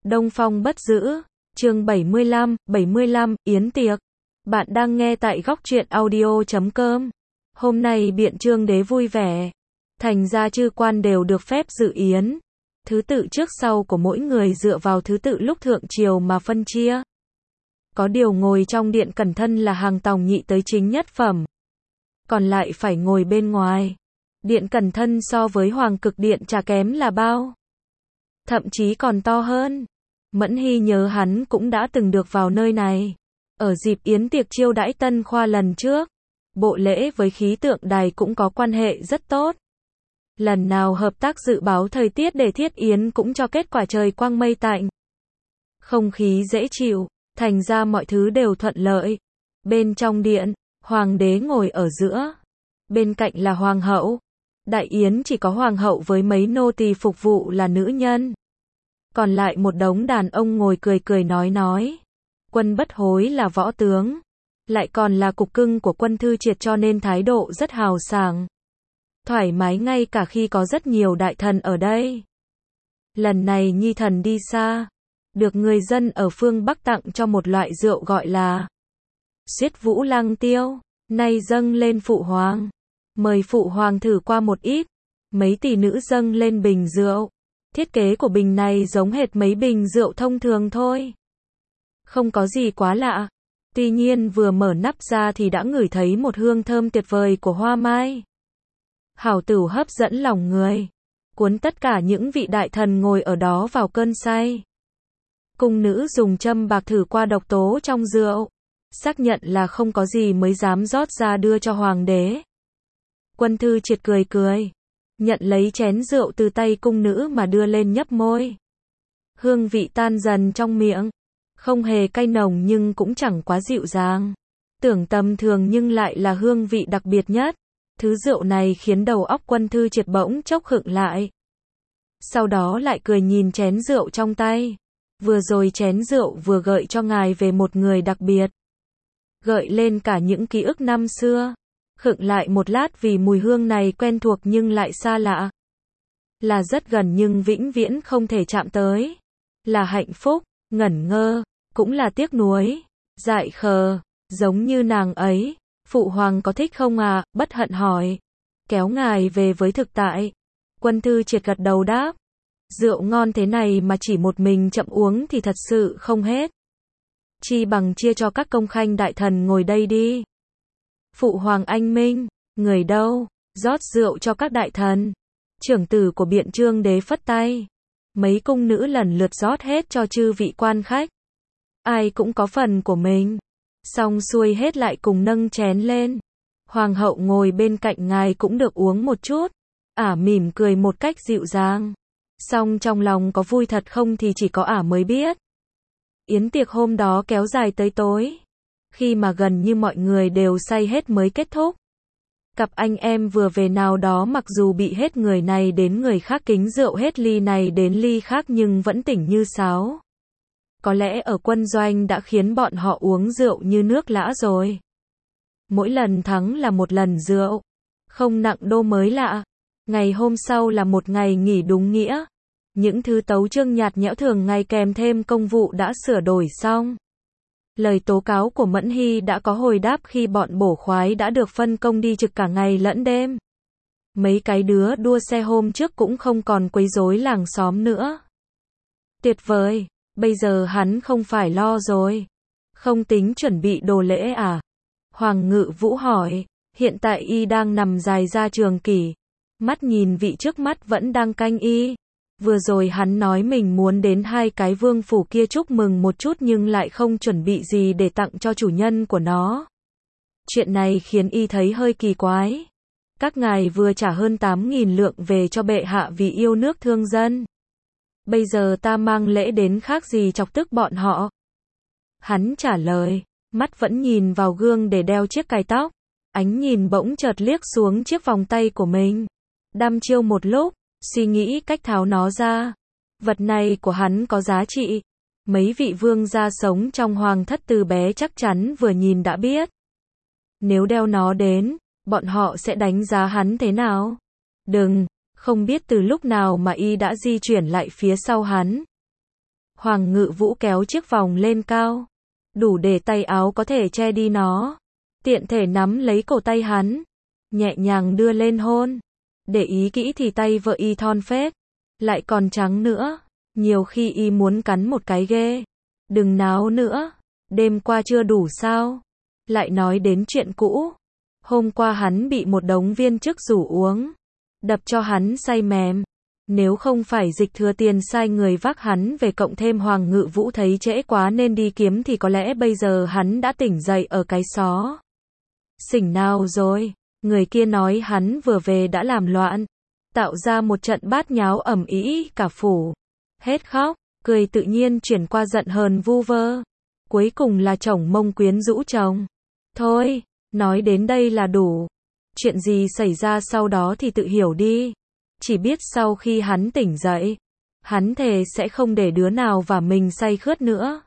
Đông Phong bất giữ, chương 75, Yến tiệc. Bạn đang nghe tại góc truyện audio.com. Hôm nay biện Trương Đế vui vẻ. Thành ra chư quan đều được phép dự yến. Thứ tự trước sau của mỗi người dựa vào thứ tự lúc thượng triều mà phân chia. Có điều ngồi trong điện cẩn thân là hàng tòng nhị tới chính nhất phẩm. Còn lại phải ngồi bên ngoài. Điện cẩn thân so với hoàng cực điện chả kém là bao. Thậm chí còn to hơn. Mẫn Hy nhớ hắn cũng đã từng được vào nơi này. Ở dịp yến tiệc chiêu đãi tân khoa lần trước, bộ lễ với khí tượng đài cũng có quan hệ rất tốt. Lần nào hợp tác dự báo thời tiết để thiết yến cũng cho kết quả trời quang mây tạnh. Không khí dễ chịu, thành ra mọi thứ đều thuận lợi. Bên trong điện, hoàng đế ngồi ở giữa. Bên cạnh là hoàng hậu. Đại yến chỉ có hoàng hậu với mấy nô tỳ phục vụ là nữ nhân. Còn lại một đống đàn ông ngồi cười cười nói. Quân bất hối là võ tướng. Lại còn là cục cưng của Quân Thư Triệt cho nên thái độ rất hào sảng. Thoải mái ngay cả khi có rất nhiều đại thần ở đây. Lần này nhi thần đi xa. Được người dân ở phương Bắc tặng cho một loại rượu gọi là Xuyết Vũ Lăng Tiêu. Nay dâng lên phụ hoàng. Mời phụ hoàng thử qua một ít. Mấy tỷ nữ dâng lên bình rượu. Thiết kế của bình này giống hệt mấy bình rượu thông thường thôi. Không có gì quá lạ. Tuy nhiên vừa mở nắp ra thì đã ngửi thấy một hương thơm tuyệt vời của hoa mai. Hảo tửu hấp dẫn lòng người. Cuốn tất cả những vị đại thần ngồi ở đó vào cơn say. Cung nữ dùng châm bạc thử qua độc tố trong rượu. Xác nhận là không có gì mới dám rót ra đưa cho hoàng đế. Quân Thư Triệt cười. Nhận lấy chén rượu từ tay cung nữ mà đưa lên nhấp môi. Hương vị tan dần trong miệng. Không hề cay nồng nhưng cũng chẳng quá dịu dàng. Tưởng tầm thường nhưng lại là hương vị đặc biệt nhất. Thứ rượu này khiến đầu óc Quân Thư Triệt bỗng chốc khựng lại. Sau đó lại cười nhìn chén rượu trong tay. Vừa rồi chén rượu vừa gợi cho ngài về một người đặc biệt. Gợi lên cả những ký ức năm xưa. Khựng lại một lát vì mùi hương này quen thuộc nhưng lại xa lạ. Là rất gần nhưng vĩnh viễn không thể chạm tới. Là hạnh phúc, ngẩn ngơ, cũng là tiếc nuối, dại khờ, giống như nàng ấy. Phụ hoàng có thích không à? Bất hận hỏi. Kéo ngài về với thực tại. Quân Thư Triệt gật đầu đáp. Rượu ngon thế này mà chỉ một mình chậm uống thì thật sự không hết. Chi bằng chia cho các công khanh đại thần ngồi đây đi. Phụ hoàng anh minh, người đâu? Rót rượu cho các đại thần. Trưởng tử của biện Trương Đế phất tay. Mấy cung nữ lần lượt rót hết cho chư vị quan khách. Ai cũng có phần của mình. Xong xuôi hết lại cùng nâng chén lên. Hoàng hậu ngồi bên cạnh ngài cũng được uống một chút. Mỉm cười một cách dịu dàng. Xong trong lòng có vui thật không thì chỉ có mới biết. Yến tiệc hôm đó kéo dài tới tối. Khi mà gần như mọi người đều say hết mới kết thúc. Cặp anh em vừa về nào đó mặc dù bị hết người này đến người khác kính rượu hết ly này đến ly khác nhưng vẫn tỉnh như sáo. Có lẽ ở quân doanh đã khiến bọn họ uống rượu như nước lã rồi. Mỗi lần thắng là một lần rượu. Không nặng đô mới lạ. Ngày hôm sau là một ngày nghỉ đúng nghĩa. Những thứ tấu chương nhạt nhẽo thường ngày kèm thêm công vụ đã sửa đổi xong. Lời tố cáo của Mẫn Hy đã có hồi đáp khi bọn bổ khoái đã được phân công đi trực cả ngày lẫn đêm. Mấy cái đứa đua xe hôm trước cũng không còn quấy rối làng xóm nữa. Tuyệt vời, bây giờ hắn không phải lo rồi. Không tính chuẩn bị đồ lễ à? Hoàng Ngự Vũ hỏi, hiện tại y đang nằm dài ra trường kỷ. Mắt nhìn vị trước mắt vẫn đang canh y. Vừa rồi hắn nói mình muốn đến hai cái vương phủ kia chúc mừng một chút nhưng lại không chuẩn bị gì để tặng cho chủ nhân của nó. Chuyện này khiến y thấy hơi kỳ quái. Các ngài vừa trả hơn 8.000 lượng về cho bệ hạ vì yêu nước thương dân. Bây giờ ta mang lễ đến khác gì chọc tức bọn họ. Hắn trả lời, mắt vẫn nhìn vào gương để đeo chiếc cài tóc. Ánh nhìn bỗng chợt liếc xuống chiếc vòng tay của mình. Đăm chiêu một lúc. Suy nghĩ cách tháo nó ra. Vật này của hắn có giá trị. Mấy vị vương gia sống trong hoàng thất từ bé chắc chắn vừa nhìn đã biết. Nếu đeo nó đến, bọn họ sẽ đánh giá hắn thế nào? Đừng, không biết từ lúc nào mà y đã di chuyển lại phía sau hắn. Hoàng Ngự Vũ kéo chiếc vòng lên cao, đủ để tay áo có thể che đi nó. Tiện thể nắm lấy cổ tay hắn, nhẹ nhàng đưa lên hôn. Để ý kỹ thì tay vợ y thon phết, lại còn trắng nữa, nhiều khi y muốn cắn một cái ghê. Đừng náo nữa, đêm qua chưa đủ sao? Lại nói đến chuyện cũ. Hôm qua hắn bị một đống viên chức rủ uống, đập cho hắn say mềm. Nếu không phải Dịch Thừa Tiền sai người vác hắn về cộng thêm Hoàng Ngự Vũ thấy trễ quá nên đi kiếm thì có lẽ bây giờ hắn đã tỉnh dậy ở cái xó xỉnh nào rồi. Người kia nói hắn vừa về đã làm loạn, tạo ra một trận bát nháo ầm ĩ cả phủ. Hết khóc, cười tự nhiên chuyển qua giận hờn vu vơ. Cuối cùng là chồng mông quyến rũ chồng. Thôi, nói đến đây là đủ. Chuyện gì xảy ra sau đó thì tự hiểu đi. Chỉ biết sau khi hắn tỉnh dậy, hắn thề sẽ không để đứa nào và mình say khướt nữa.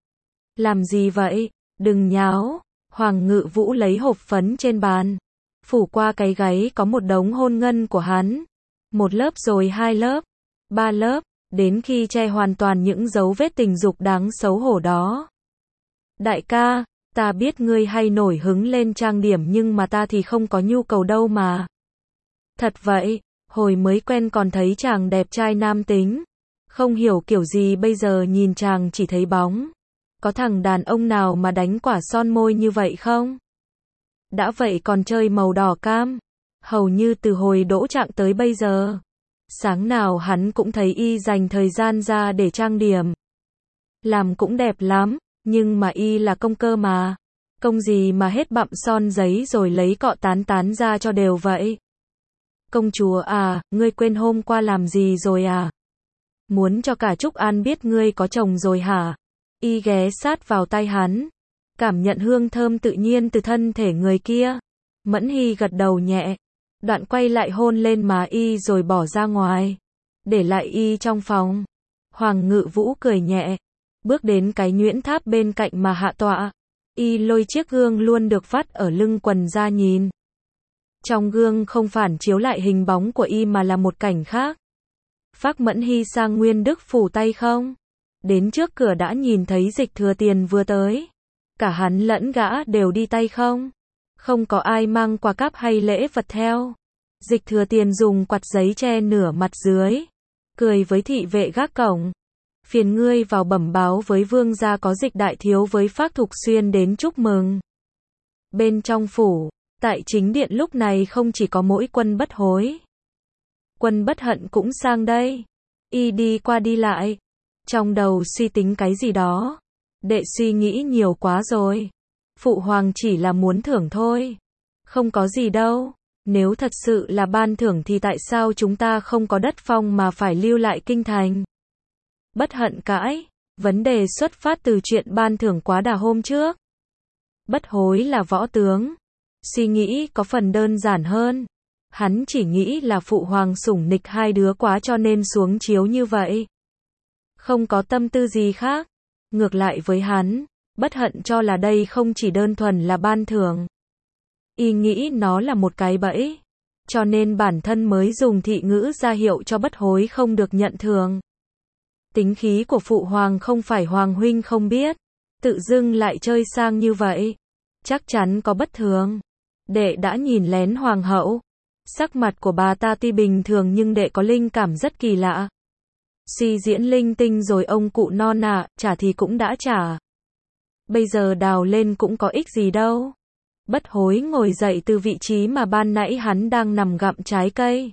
Làm gì vậy? Đừng nháo. Hoàng Ngự Vũ lấy hộp phấn trên bàn, phủ qua cái gáy có một đống hôn ngân của hắn. Một lớp rồi 2 lớp, 3 lớp, đến khi che hoàn toàn những dấu vết tình dục đáng xấu hổ đó. Đại ca, ta biết ngươi hay nổi hứng lên trang điểm nhưng mà ta thì không có nhu cầu đâu mà. Thật vậy, hồi mới quen còn thấy chàng đẹp trai nam tính. Không hiểu kiểu gì bây giờ nhìn chàng chỉ thấy bóng. Có thằng đàn ông nào mà đánh quả son môi như vậy không? Đã vậy còn chơi màu đỏ cam. Hầu như từ hồi đỗ trạng tới bây giờ, sáng nào hắn cũng thấy y dành thời gian ra để trang điểm. Làm cũng đẹp lắm, nhưng mà y là công cơ mà. Công gì mà hết bặm son giấy rồi lấy cọ tán tán ra cho đều vậy. Công chúa à, ngươi quên hôm qua làm gì rồi à? Muốn cho cả Trúc An biết ngươi có chồng rồi hả? Y ghé sát vào tai hắn, cảm nhận hương thơm tự nhiên từ thân thể người kia. Mẫn Hy gật đầu nhẹ, đoạn quay lại hôn lên má y rồi bỏ ra ngoài, để lại y trong phòng. Hoàng Ngự Vũ cười nhẹ, bước đến cái nhuyễn tháp bên cạnh mà hạ tọa. Y lôi chiếc gương luôn được vắt ở lưng quần ra nhìn. Trong gương không phản chiếu lại hình bóng của y mà là một cảnh khác. Phác Mẫn Hy sang Nguyên Đức phủ tay không? Đến trước cửa đã nhìn thấy Dịch Thừa Tiền vừa tới. Cả hắn lẫn gã đều đi tay không. Không có ai mang quà cáp hay lễ vật theo. Dịch Thừa Tiền dùng quạt giấy che nửa mặt dưới, cười với thị vệ gác cổng. Phiền ngươi vào bẩm báo với vương gia có Dịch đại thiếu với Phác Thục Xuyên đến chúc mừng. Bên trong phủ, tại chính điện lúc này không chỉ có mỗi Quân Bất Hối. Quân Bất Hận cũng sang đây. Y đi qua đi lại, trong đầu suy tính cái gì đó. Đệ suy nghĩ nhiều quá rồi. Phụ hoàng chỉ là muốn thưởng thôi. Không có gì đâu. Nếu thật sự là ban thưởng thì tại sao chúng ta không có đất phong mà phải lưu lại kinh thành? Bất Hận cãi. Vấn đề xuất phát từ chuyện ban thưởng quá đà hôm trước. Bất Hối là võ tướng. Suy nghĩ có phần đơn giản hơn. Hắn chỉ nghĩ là phụ hoàng sủng nịch hai đứa quá cho nên xuống chiếu như vậy. Không có tâm tư gì khác. Ngược lại với hắn, Bất Hận cho là đây không chỉ đơn thuần là ban thưởng. Y nghĩ nó là một cái bẫy. Cho nên bản thân mới dùng thị ngữ ra hiệu cho Bất Hối không được nhận thưởng. Tính khí của phụ hoàng không phải hoàng huynh không biết. Tự dưng lại chơi sang như vậy. Chắc chắn có bất thường. Đệ đã nhìn lén hoàng hậu. Sắc mặt của bà ta tuy bình thường nhưng đệ có linh cảm rất kỳ lạ. Suy diễn linh tinh rồi ông cụ non ạ, trả thì cũng đã trả. Bây giờ đào lên cũng có ích gì đâu. Bất Hối ngồi dậy từ vị trí mà ban nãy hắn đang nằm gặm trái cây.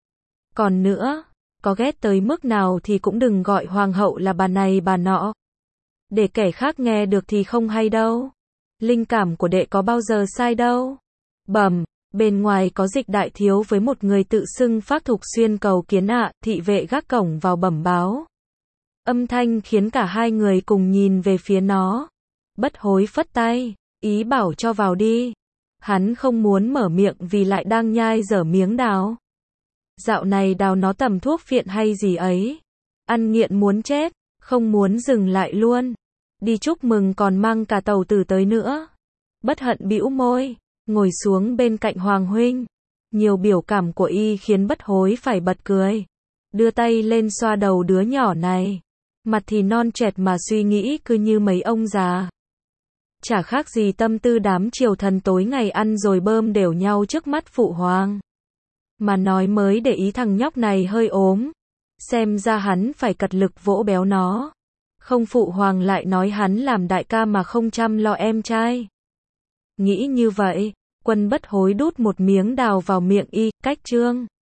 Còn nữa, có ghét tới mức nào thì cũng đừng gọi hoàng hậu là bà này bà nọ. Để kẻ khác nghe được thì không hay đâu. Linh cảm của đệ có bao giờ sai đâu. Bẩm, bên ngoài có Dịch đại thiếu với một người tự xưng Phác Thục Xuyên cầu kiến ạ, thị vệ gác cổng vào bẩm báo. Âm thanh khiến cả hai người cùng nhìn về phía nó. Bất Hối phất tay, ý bảo cho vào đi. Hắn không muốn mở miệng vì lại đang nhai dở miếng đào. Dạo này đào nó tầm thuốc phiện hay gì ấy. Ăn nghiện muốn chết, không muốn dừng lại luôn. Đi chúc mừng còn mang cả tàu tử tới nữa. Bất Hận bĩu môi, ngồi xuống bên cạnh Hoàng huynh. Nhiều biểu cảm của y khiến Bất Hối phải bật cười. Đưa tay lên xoa đầu đứa nhỏ này. Mặt thì non trẻ mà suy nghĩ cứ như mấy ông già. Chả khác gì tâm tư đám triều thần tối ngày ăn rồi bơm đều nhau trước mắt phụ hoàng. Mà nói mới để ý thằng nhóc này hơi ốm. Xem ra hắn phải cật lực vỗ béo nó. Không phụ hoàng lại nói hắn làm đại ca mà không chăm lo em trai. Nghĩ như vậy, Quân Bất Hối đút một miếng đào vào miệng y, cách trương.